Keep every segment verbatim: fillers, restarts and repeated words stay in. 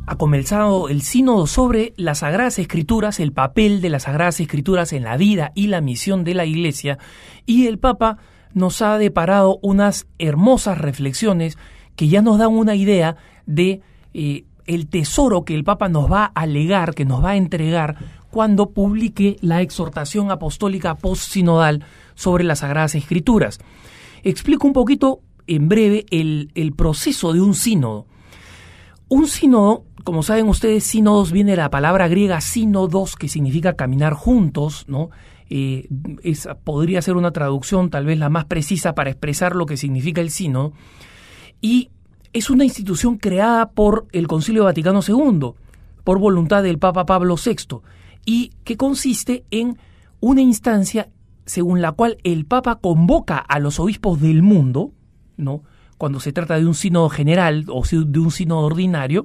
ha comenzado el sínodo sobre las Sagradas Escrituras, el papel de las Sagradas Escrituras en la vida y la misión de la Iglesia, y el Papa nos ha deparado unas hermosas reflexiones que ya nos dan una idea de eh, el tesoro que el Papa nos va a legar, que nos va a entregar cuando publique la exhortación apostólica postsinodal sobre las Sagradas Escrituras. Explico un poquito en breve el, el proceso de un sínodo. Un sínodo, como saben ustedes, sínodos viene de la palabra griega sínodos, que significa caminar juntos, ¿no? Eh, es, podría ser una traducción tal vez la más precisa para expresar lo que significa el sínodo. Y es una institución creada por el Concilio Vaticano segundo, por voluntad del Papa Pablo sexto, y que consiste en una instancia según la cual el Papa convoca a los obispos del mundo, ¿no?, cuando se trata de un sínodo general o de un sínodo ordinario,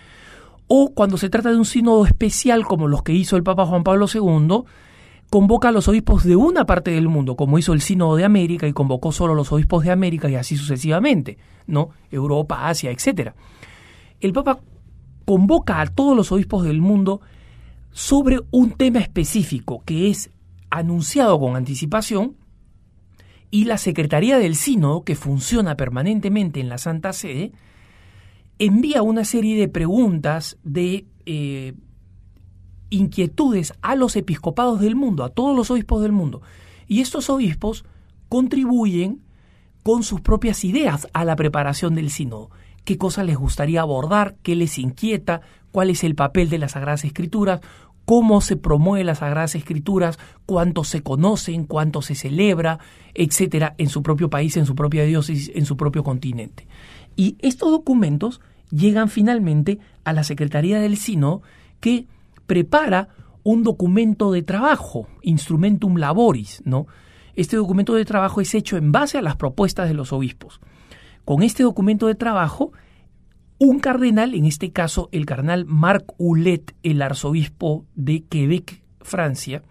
o cuando se trata de un sínodo especial como los que hizo el Papa Juan Pablo segundo, convoca a los obispos de una parte del mundo, como hizo el sínodo de América y convocó solo a los obispos de América y así sucesivamente, ¿no?, Europa, Asia, etcétera. El Papa convoca a todos los obispos del mundo sobre un tema específico que es anunciado con anticipación, y la Secretaría del Sínodo, que funciona permanentemente en la Santa Sede, envía una serie de preguntas, de eh, inquietudes a los episcopados del mundo, a todos los obispos del mundo. Y estos obispos contribuyen con sus propias ideas a la preparación del sínodo. ¿Qué cosas les gustaría abordar? ¿Qué les inquieta? ¿Cuál es el papel de las Sagradas Escrituras? ¿Cómo se promueve las Sagradas Escrituras? ¿Cuánto se conocen? ¿Cuánto se celebra? Etcétera, en su propio país, en su propia diócesis, en su propio continente. Y estos documentos llegan finalmente a la Secretaría del Sínodo, que prepara un documento de trabajo, Instrumentum Laboris, ¿no? Este documento de trabajo es hecho en base a las propuestas de los obispos. Con este documento de trabajo, un cardenal, en este caso el cardenal Marc Ouellet, el arzobispo de Quebec, Francia,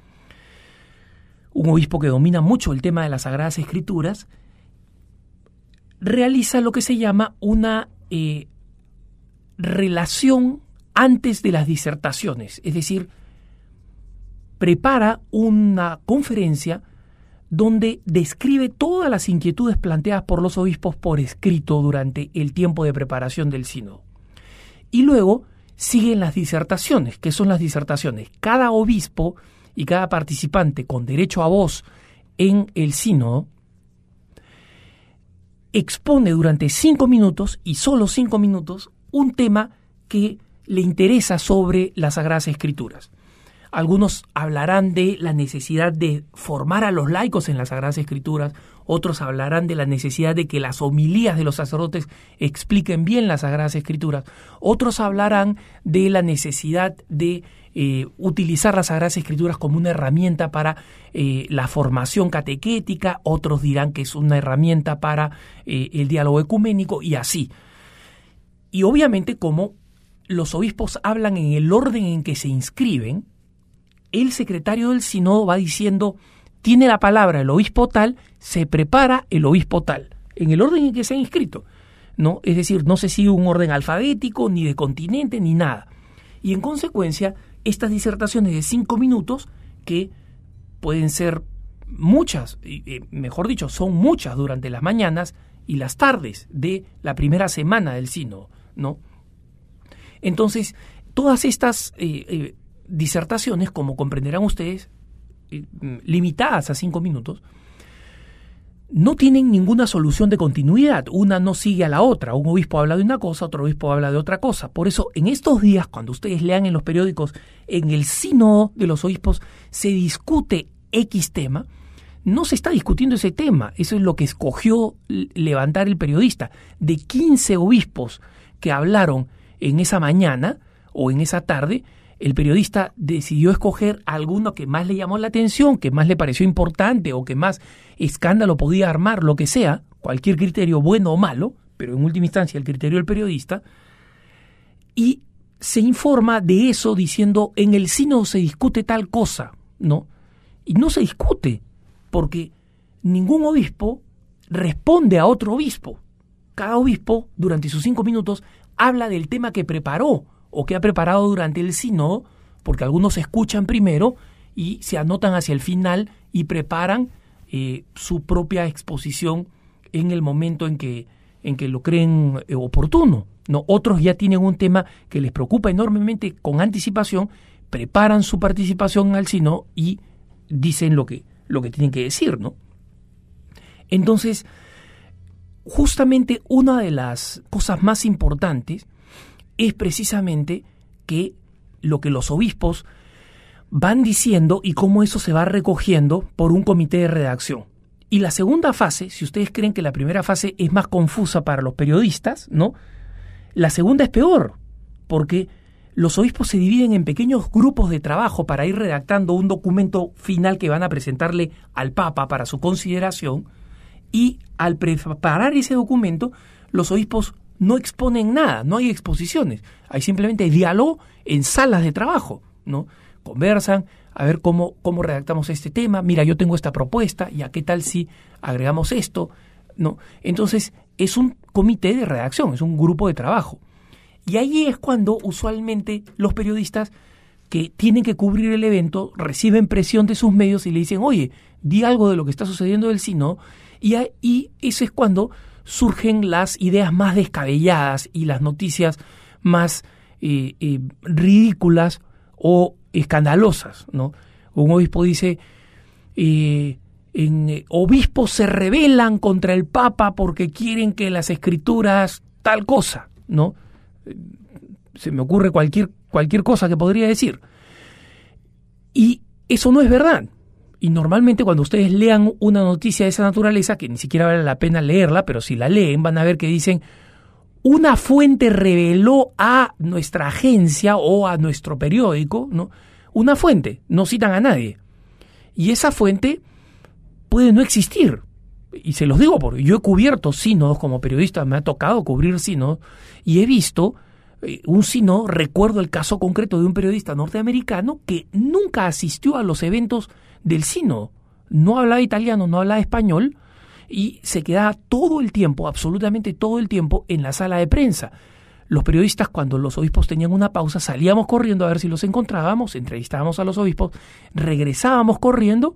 un obispo que domina mucho el tema de las Sagradas Escrituras, realiza lo que se llama una eh, relación antes de las disertaciones, es decir, prepara una conferencia donde describe todas las inquietudes planteadas por los obispos por escrito durante el tiempo de preparación del sínodo. Y luego siguen las disertaciones. ¿Qué son las disertaciones? Cada obispo y cada participante con derecho a voz en el sínodo expone durante cinco minutos, y solo cinco minutos, un tema que le interesa sobre las Sagradas Escrituras. Algunos hablarán de la necesidad de formar a los laicos en las Sagradas Escrituras, otros hablarán de la necesidad de que las homilías de los sacerdotes expliquen bien las Sagradas Escrituras, otros hablarán de la necesidad de eh, utilizar las Sagradas Escrituras como una herramienta para eh, la formación catequética, otros dirán que es una herramienta para eh, el diálogo ecuménico, y así. Y obviamente, como los obispos hablan en el orden en que se inscriben, el secretario del sínodo va diciendo: tiene la palabra el obispo tal, se prepara el obispo tal, en el orden en que se ha inscrito, ¿no? Es decir, no se sigue un orden alfabético, ni de continente, ni nada. Y en consecuencia, estas disertaciones de cinco minutos, que pueden ser muchas, eh, mejor dicho, son muchas durante las mañanas y las tardes de la primera semana del sínodo, ¿no? Entonces, todas estas eh, eh, disertaciones, como comprenderán ustedes, eh, limitadas a cinco minutos, no tienen ninguna solución de continuidad. Una no sigue a la otra. Un obispo habla de una cosa, otro obispo habla de otra cosa. Por eso, en estos días, cuando ustedes lean en los periódicos, en el sínodo de los obispos se discute X tema, no se está discutiendo ese tema. Eso es lo que escogió levantar el periodista. De quince obispos que hablaron en esa mañana o en esa tarde, el periodista decidió escoger alguno que más le llamó la atención, que más le pareció importante o que más escándalo podía armar, lo que sea, cualquier criterio bueno o malo, pero en última instancia el criterio del periodista, y se informa de eso diciendo: en el sínodo se discute tal cosa, ¿no? Y no se discute, porque ningún obispo responde a otro obispo. Cada obispo, durante sus cinco minutos, habla del tema que preparó o que ha preparado durante el sínodo, porque algunos escuchan primero y se anotan hacia el final y preparan eh, su propia exposición en el momento en que, en que lo creen eh, oportuno, ¿no? Otros ya tienen un tema que les preocupa enormemente con anticipación, preparan su participación al sínodo y dicen lo que, lo que tienen que decir, ¿no? Entonces, justamente una de las cosas más importantes es precisamente que lo que los obispos van diciendo y cómo eso se va recogiendo por un comité de redacción. Y la segunda fase, si ustedes creen que la primera fase es más confusa para los periodistas, ¿no? La segunda es peor, porque los obispos se dividen en pequeños grupos de trabajo para ir redactando un documento final que van a presentarle al Papa para su consideración, y al preparar ese documento, los obispos no exponen nada, no hay exposiciones, hay simplemente diálogo en salas de trabajo, ¿no? Conversan, a ver cómo, cómo redactamos este tema, mira, yo tengo esta propuesta, y a qué tal si agregamos esto, ¿no? Entonces, es un comité de redacción, es un grupo de trabajo. Y ahí es cuando usualmente los periodistas que tienen que cubrir el evento reciben presión de sus medios y le dicen, oye, di algo de lo que está sucediendo del sínodo, y, y eso es cuando surgen las ideas más descabelladas y las noticias más eh, eh, ridículas o escandalosas, ¿no? Un obispo dice, eh, en, eh, obispos se rebelan contra el Papa porque quieren que las escrituras tal cosa, ¿no? Se me ocurre cualquier, cualquier cosa que podría decir. Y eso no es verdad. Y normalmente cuando ustedes lean una noticia de esa naturaleza, que ni siquiera vale la pena leerla, pero si la leen van a ver que dicen, una fuente reveló a nuestra agencia o a nuestro periódico, ¿no? Una fuente, no citan a nadie. Y esa fuente puede no existir. Y se los digo porque yo he cubierto sínodos como periodista, me ha tocado cubrir sínodos, y he visto eh, un sínodo, recuerdo el caso concreto de un periodista norteamericano que nunca asistió a los eventos del sínodo, no hablaba italiano, no hablaba español, y se quedaba todo el tiempo, absolutamente todo el tiempo, en la sala de prensa. Los periodistas, cuando los obispos tenían una pausa, salíamos corriendo a ver si los encontrábamos, entrevistábamos a los obispos, regresábamos corriendo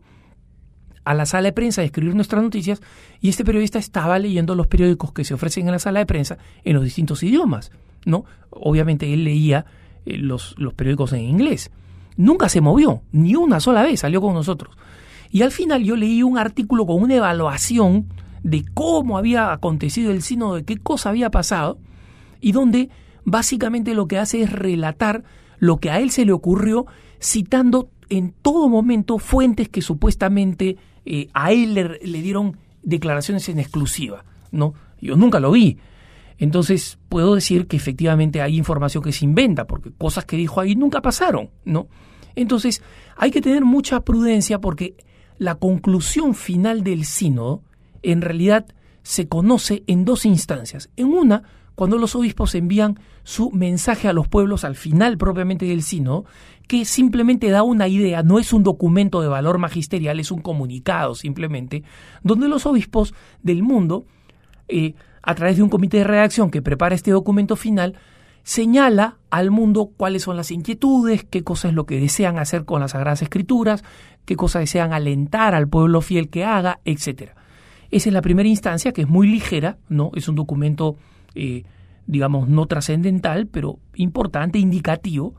a la sala de prensa a escribir nuestras noticias, y este periodista estaba leyendo los periódicos que se ofrecen en la sala de prensa en los distintos idiomas, ¿no? Obviamente él leía eh, los, los periódicos en inglés. Nunca se movió, ni una sola vez salió con nosotros. Y al final yo leí un artículo con una evaluación de cómo había acontecido el sínodo, de qué cosa había pasado, y donde básicamente lo que hace es relatar lo que a él se le ocurrió, citando en todo momento fuentes que supuestamente eh, a él le, le dieron declaraciones en exclusiva, ¿no? Yo nunca lo vi. Entonces puedo decir que efectivamente hay información que se inventa, porque cosas que dijo ahí nunca pasaron, ¿no? Entonces hay que tener mucha prudencia, porque la conclusión final del sínodo en realidad se conoce en dos instancias. En una, cuando los obispos envían su mensaje a los pueblos al final propiamente del sínodo, que simplemente da una idea, no es un documento de valor magisterial, es un comunicado simplemente, donde los obispos del mundo, eh, a través de un comité de redacción que prepara este documento final, señala al mundo cuáles son las inquietudes, qué cosa es lo que desean hacer con las Sagradas Escrituras, qué cosa desean alentar al pueblo fiel que haga, etcétera. Esa es la primera instancia, que es muy ligera, ¿no? Es un documento, eh, digamos, no trascendental, pero importante, indicativo.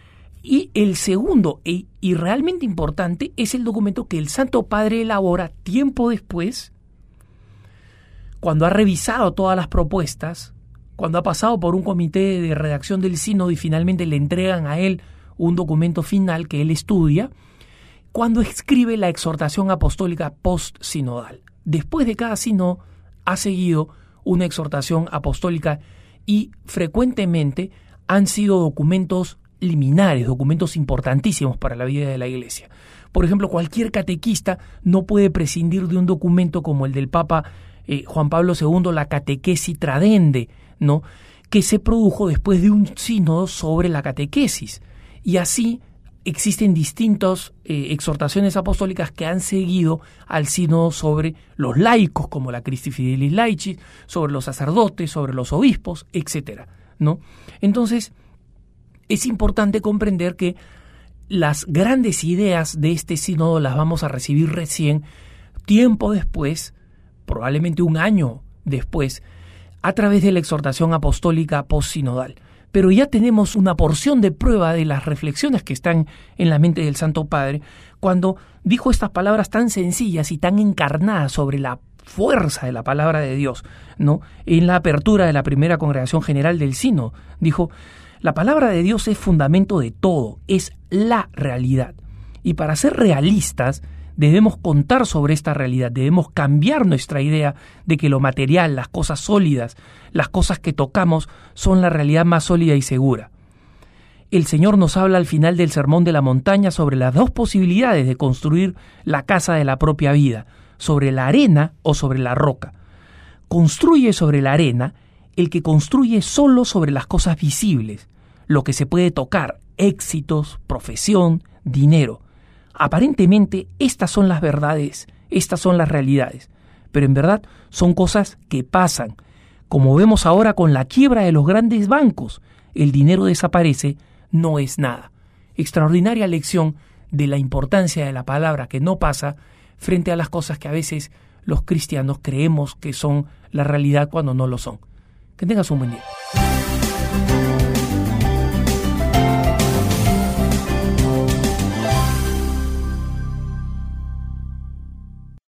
Y el segundo, e, y realmente importante, es el documento que el Santo Padre elabora tiempo después, cuando ha revisado todas las propuestas, cuando ha pasado por un comité de redacción del sínodo y finalmente le entregan a él un documento final que él estudia, cuando escribe la exhortación apostólica post-sinodal. Después de cada sínodo ha seguido una exhortación apostólica, y frecuentemente han sido documentos liminares, documentos importantísimos para la vida de la Iglesia. Por ejemplo, cualquier catequista no puede prescindir de un documento como el del Papa eh, Juan Pablo segundo, la Catequesis Tradende, ¿no?, que se produjo después de un sínodo sobre la catequesis. Y así existen distintas eh, exhortaciones apostólicas que han seguido al sínodo sobre los laicos, como la Christi Fidelis Laicis, sobre los sacerdotes, sobre los obispos, etcétera, ¿no? Entonces, es importante comprender que las grandes ideas de este sínodo las vamos a recibir recién, tiempo después, probablemente un año después, a través de la exhortación apostólica postsinodal. Pero ya tenemos una porción de prueba de las reflexiones que están en la mente del Santo Padre cuando dijo estas palabras tan sencillas y tan encarnadas sobre la fuerza de la palabra de Dios, ¿no? En la apertura de la primera congregación general del Sínodo, dijo: la palabra de Dios es fundamento de todo, es la realidad. Y para ser realistas, debemos contar sobre esta realidad, debemos cambiar nuestra idea de que lo material, las cosas sólidas, las cosas que tocamos son la realidad más sólida y segura. El Señor nos habla al final del Sermón de la Montaña sobre las dos posibilidades de construir la casa de la propia vida, sobre la arena o sobre la roca. Construye sobre la arena el que construye solo sobre las cosas visibles, lo que se puede tocar, éxitos, profesión, dinero. Aparentemente estas son las verdades, estas son las realidades, pero en verdad son cosas que pasan. Como vemos ahora con la quiebra de los grandes bancos, el dinero desaparece, no es nada. Extraordinaria lección de la importancia de la palabra que no pasa frente a las cosas que a veces los cristianos creemos que son la realidad cuando no lo son. Que tengas un buen día.